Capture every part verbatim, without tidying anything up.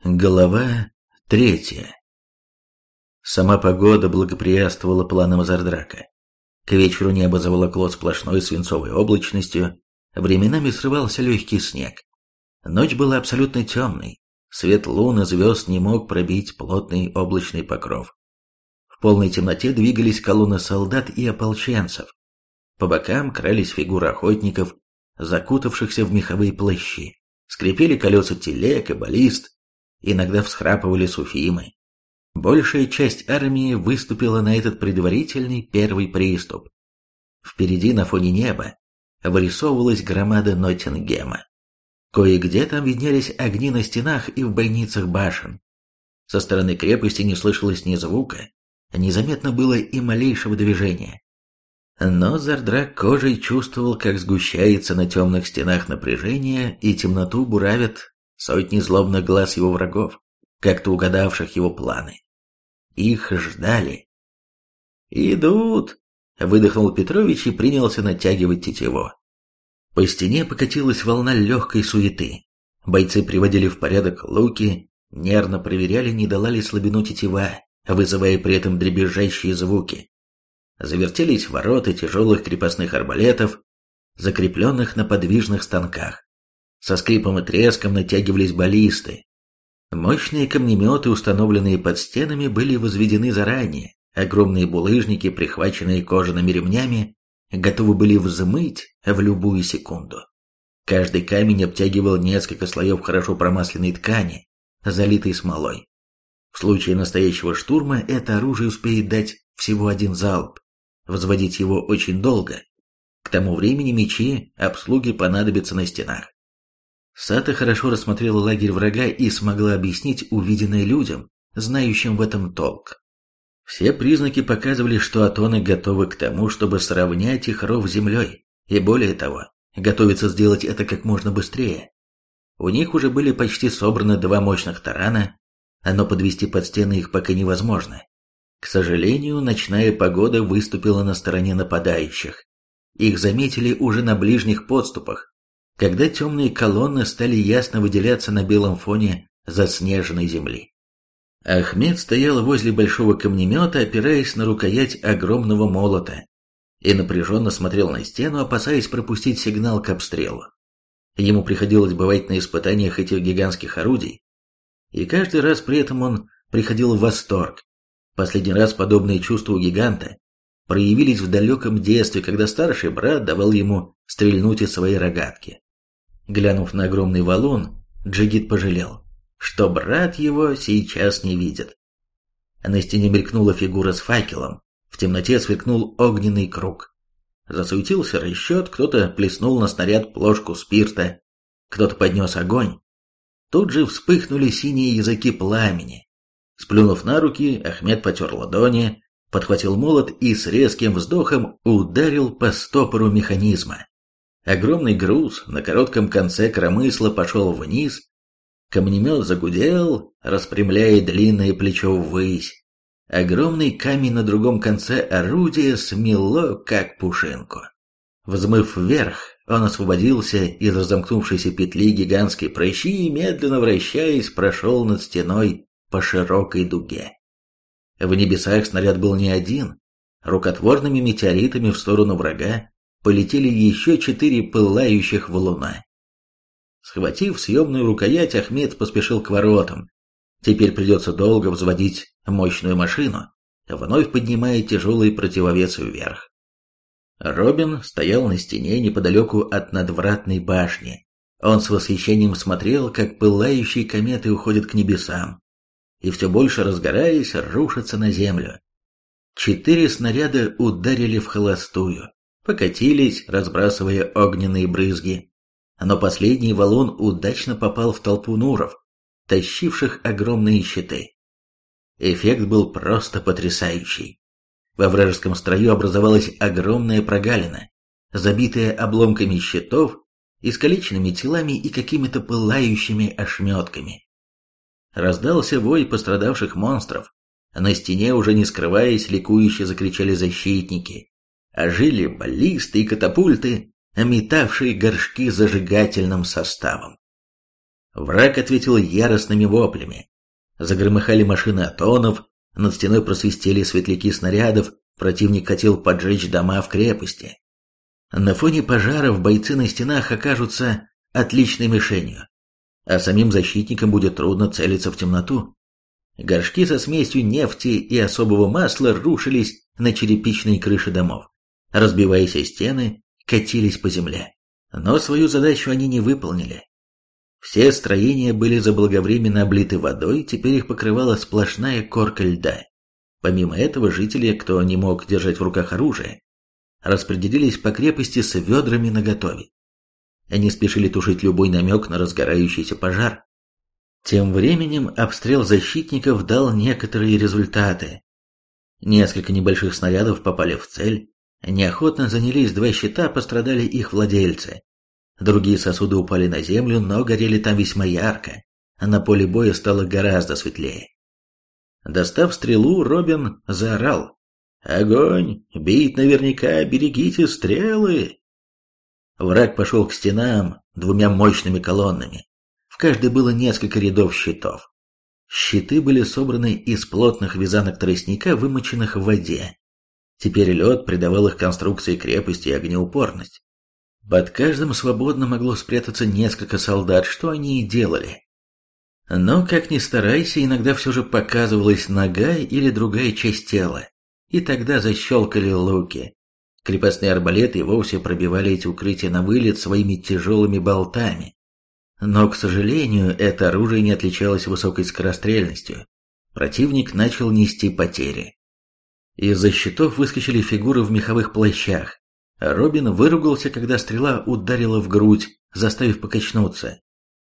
Глава третья. Сама погода благоприятствовала планам Зардрака. К вечеру небо заволокло сплошной свинцовой облачностью, временами срывался легкий снег. Ночь была абсолютно темной, свет лун и звезд не мог пробить плотный облачный покров. В полной темноте двигались колонны солдат и ополченцев. По бокам крались фигуры охотников, закутавшихся в меховые плащи. Скрипели колеса телег и баллист. Иногда всхрапывали суфимы. Большая часть армии выступила на этот предварительный первый приступ. Впереди на фоне неба вырисовывалась громада Ноттингема. Кое-где там виднелись огни на стенах и в бойницах башен. Со стороны крепости не слышалось ни звука, незаметно было и малейшего движения. Но Зардрак кожей чувствовал, как сгущается на темных стенах напряжение, и темноту буравят сотни злобных глаз его врагов, как-то угадавших его планы. Их ждали. «Идут!» — выдохнул Петрович и принялся натягивать тетиву. По стене покатилась волна легкой суеты. Бойцы приводили в порядок луки, нервно проверяли, не дала ли слабину тетива, вызывая при этом дребезжащие звуки. Завертелись ворота тяжелых крепостных арбалетов, закрепленных на подвижных станках. Со скрипом и треском натягивались баллисты. Мощные камнеметы, установленные под стенами, были возведены заранее. Огромные булыжники, прихваченные кожаными ремнями, готовы были взмыть в любую секунду. Каждый камень обтягивал несколько слоев хорошо промасленной ткани, залитой смолой. В случае настоящего штурма это оружие успеет дать всего один залп. Взводить его очень долго. К тому времени мечи обслуги понадобятся на стенах. Сата хорошо рассмотрела лагерь врага и смогла объяснить увиденное людям, знающим в этом толк. Все признаки показывали, что атоны готовы к тому, чтобы сравнять их ров с землей, и более того, готовятся сделать это как можно быстрее. У них уже были почти собраны два мощных тарана, но подвести под стены их пока невозможно. К сожалению, ночная погода выступила на стороне нападающих. Их заметили уже на ближних подступах, когда темные колонны стали ясно выделяться на белом фоне заснеженной земли. Ахмед стоял возле большого камнемета, опираясь на рукоять огромного молота, и напряженно смотрел на стену, опасаясь пропустить сигнал к обстрелу. Ему приходилось бывать на испытаниях этих гигантских орудий, и каждый раз при этом он приходил в восторг. Последний раз подобные чувства у гиганта проявились в далеком детстве, когда старший брат давал ему стрельнуть из своей рогатки. Глянув на огромный валун, Джигит пожалел, что брат его сейчас не видит. На стене мелькнула фигура с факелом, в темноте сверкнул огненный круг. Засуетился расчет, кто-то плеснул на снаряд плошку спирта, кто-то поднес огонь. Тут же вспыхнули синие языки пламени. Сплюнув на руки, Ахмед потер ладони, подхватил молот и с резким вздохом ударил по стопору механизма. Огромный груз на коротком конце коромысла пошел вниз, камнемет загудел, распрямляя длинное плечо ввысь. Огромный камень на другом конце орудия смело, как пушинку. Взмыв вверх, он освободился из разомкнувшейся петли гигантской прощи и, медленно вращаясь, прошел над стеной по широкой дуге. В небесах снаряд был не один. Рукотворными метеоритами в сторону врага полетели еще четыре пылающих валуна. Схватив съемную рукоять, Ахмед поспешил к воротам. Теперь придется долго взводить мощную машину, вновь поднимая тяжелые противовесы вверх. Робин стоял на стене неподалеку от надвратной башни. Он с восхищением смотрел, как пылающие кометы уходят к небесам и, все больше разгораясь, рушатся на землю. Четыре снаряда ударили в холостую, покатились, разбрасывая огненные брызги. Но последний валун удачно попал в толпу нуров, тащивших огромные щиты. Эффект был просто потрясающий. Во вражеском строю образовалась огромная прогалина, забитая обломками щитов, искалеченными телами и какими-то пылающими ошметками. Раздался вой пострадавших монстров. На стене, уже не скрываясь, ликующе закричали защитники. Ожили баллисты и катапульты, метавшие горшки с зажигательным составом. Враг ответил яростными воплями. Загромыхали машины атонов, над стеной просвистели светляки снарядов, противник хотел поджечь дома в крепости. На фоне пожаров бойцы на стенах окажутся отличной мишенью, а самим защитникам будет трудно целиться в темноту. Горшки со смесью нефти и особого масла рушились на черепичные крыши домов, разбиваясь о стены, катились по земле. Но свою задачу они не выполнили. Все строения были заблаговременно облиты водой, теперь их покрывала сплошная корка льда. Помимо этого, жители, кто не мог держать в руках оружие, распределились по крепости с ведрами наготове. Они спешили тушить любой намек на разгорающийся пожар. Тем временем обстрел защитников дал некоторые результаты. Несколько небольших снарядов попали в цель, неохотно занялись два щита, пострадали их владельцы. Другие сосуды упали на землю, но горели там весьма ярко, а на поле боя стало гораздо светлее. Достав стрелу, Робин заорал: «Огонь! Бить наверняка! Берегите стрелы!» Враг пошел к стенам двумя мощными колоннами. В каждой было несколько рядов щитов. Щиты были собраны из плотных вязанок тростника, вымоченных в воде. Теперь лед придавал их конструкции крепости и огнеупорность. Под каждым свободно могло спрятаться несколько солдат, что они и делали. Но, как ни старайся, иногда все же показывалась нога или другая часть тела, и тогда защелкали луки. Крепостные арбалеты и вовсе пробивали эти укрытия на вылет своими тяжелыми болтами. Но, к сожалению, это оружие не отличалось высокой скорострельностью. Противник начал нести потери. Из-за щитов выскочили фигуры в меховых плащах. Робин выругался, когда стрела ударила в грудь, заставив покачнуться.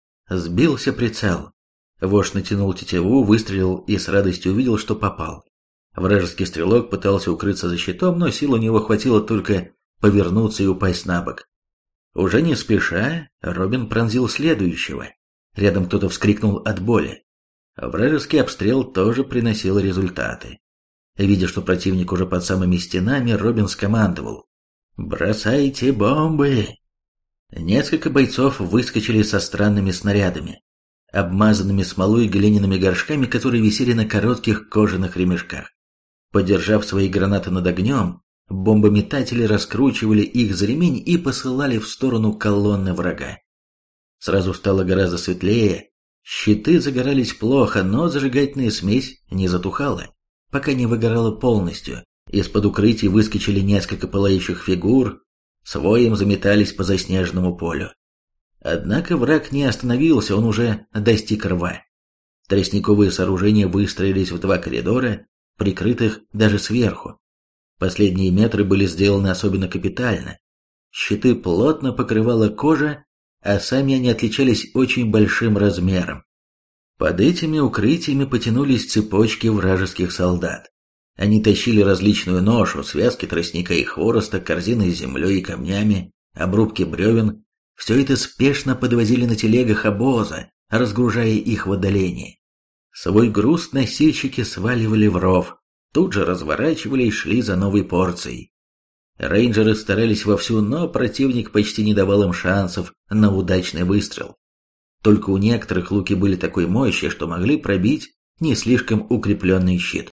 Сбился прицел. Вождь натянул тетиву, выстрелил и с радостью увидел, что попал. Вражеский стрелок пытался укрыться за щитом, но сил у него хватило только повернуться и упасть на бок. Уже не спеша, Робин пронзил следующего. Рядом кто-то вскрикнул от боли. Вражеский обстрел тоже приносил результаты. Видя, что противник уже под самыми стенами, Робин скомандовал: «Бросайте бомбы!» Несколько бойцов выскочили со странными снарядами, обмазанными смолой и глиняными горшками, которые висели на коротких кожаных ремешках. Подержав свои гранаты над огнем, бомбометатели раскручивали их за ремень и посылали в сторону колонны врага. Сразу стало гораздо светлее, щиты загорались плохо, но зажигательная смесь не затухала, пока не выгорала полностью. Из-под укрытий выскочили несколько пылающих фигур, с воем заметались по заснеженному полю. Однако враг не остановился, он уже достиг рва. Тростниковые сооружения выстроились в два коридора, прикрытых даже сверху. Последние метры были сделаны особенно капитально. Щиты плотно покрывала кожа, а сами они отличались очень большим размером. Под этими укрытиями потянулись цепочки вражеских солдат. Они тащили различную ношу, связки тростника и хвороста, корзины с землей и камнями, обрубки бревен. Все это спешно подвозили на телегах обоза, разгружая их в отдалении. Свой груз носильщики сваливали в ров, тут же разворачивали и шли за новой порцией. Рейнджеры старались вовсю, но противник почти не давал им шансов на удачный выстрел. Только у некоторых луки были такой мощи, что могли пробить не слишком укрепленный щит.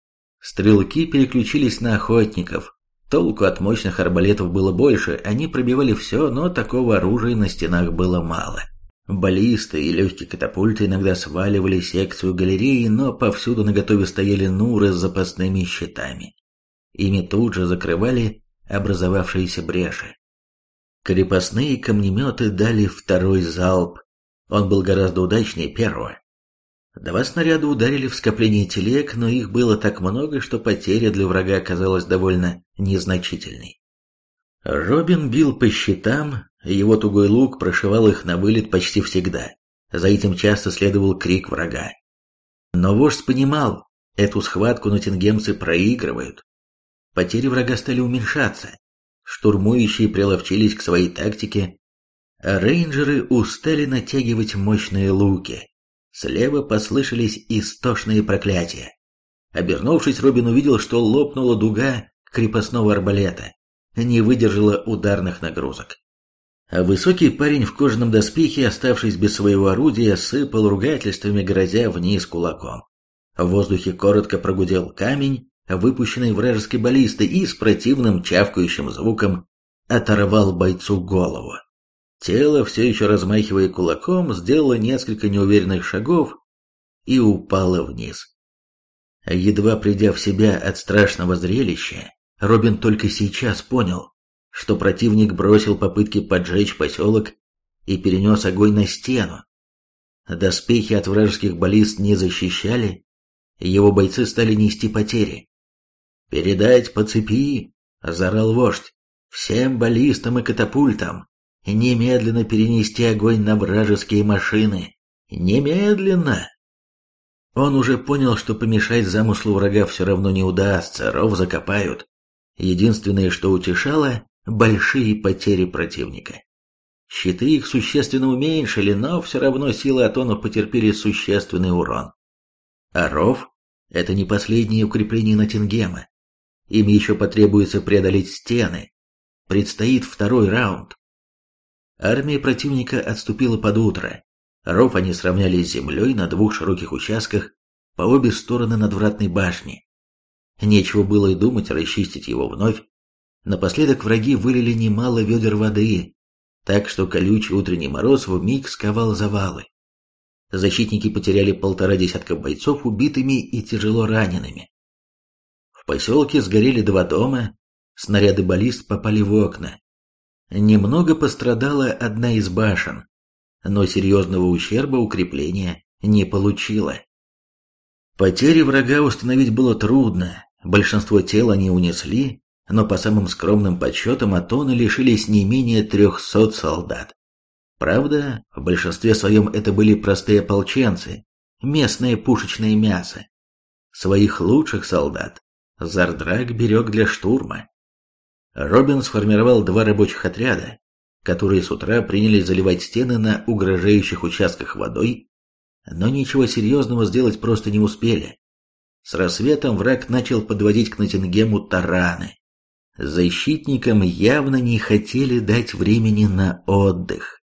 Стрелки переключились на охотников. Толку от мощных арбалетов было больше, они пробивали все, но такого оружия на стенах было мало. Баллисты и легкие катапульты иногда сваливали секцию галереи, но повсюду наготове стояли нуры с запасными щитами. Ими тут же закрывали образовавшиеся бреши. Крепостные камнеметы дали второй залп. Он был гораздо удачнее первого. Два снаряда ударили в скопление телег, но их было так много, что потеря для врага оказалась довольно незначительной. Робин бил по щитам, его тугой лук прошивал их на вылет почти всегда. За этим часто следовал крик врага. Но вождь понимал, эту схватку ноттингемцы проигрывают. Потери врага стали уменьшаться. Штурмующие приловчились к своей тактике, а рейнджеры устали натягивать мощные луки. Слева послышались истошные проклятия. Обернувшись, Робин увидел, что лопнула дуга крепостного арбалета, не выдержала ударных нагрузок. А высокий парень в кожаном доспехе, оставшись без своего орудия, сыпал ругательствами, грозя вниз кулаком. В воздухе коротко прогудел камень, выпущенный вражеской баллистой, и с противным чавкающим звуком оторвал бойцу голову. Тело, все еще размахивая кулаком, сделало несколько неуверенных шагов и упало вниз. Едва придя в себя от страшного зрелища, Робин только сейчас понял, что противник бросил попытки поджечь поселок и перенес огонь на стену. Доспехи от вражеских баллист не защищали, его бойцы стали нести потери. «Передать по цепи!» — заорал вождь. «Всем баллистам и катапультам немедленно перенести огонь на вражеские машины! Немедленно!» Он уже понял, что помешать замыслу врага все равно не удастся, ров закопают. Единственное, что утешало — большие потери противника. Щиты их существенно уменьшили, но все равно силы Атонов потерпели существенный урон. А ров — это не последнее укрепление Ноттингема. Им еще потребуется преодолеть стены. Предстоит второй раунд. Армия противника отступила под утро. Ров они сравняли с землей на двух широких участках по обе стороны надвратной башни. Нечего было и думать расчистить его вновь. Напоследок враги вылили немало ведер воды, так что колючий утренний мороз вмиг сковал завалы. Защитники потеряли полтора десятка бойцов убитыми и тяжело ранеными. В поселке сгорели два дома, снаряды баллист попали в окна. Немного пострадала одна из башен, но серьезного ущерба укрепление не получило. Потери врага установить было трудно, большинство тел они унесли, но по самым скромным подсчетам Атоны лишились не менее трехсот солдат. Правда, в большинстве своем это были простые ополченцы, местное пушечное мясо. Своих лучших солдат Зардрак берег для штурма. Робин сформировал два рабочих отряда, которые с утра принялись заливать стены на угрожающих участках водой, но ничего серьезного сделать просто не успели. С рассветом враг начал подводить к Ноттингему тараны. Защитникам явно не хотели дать времени на отдых.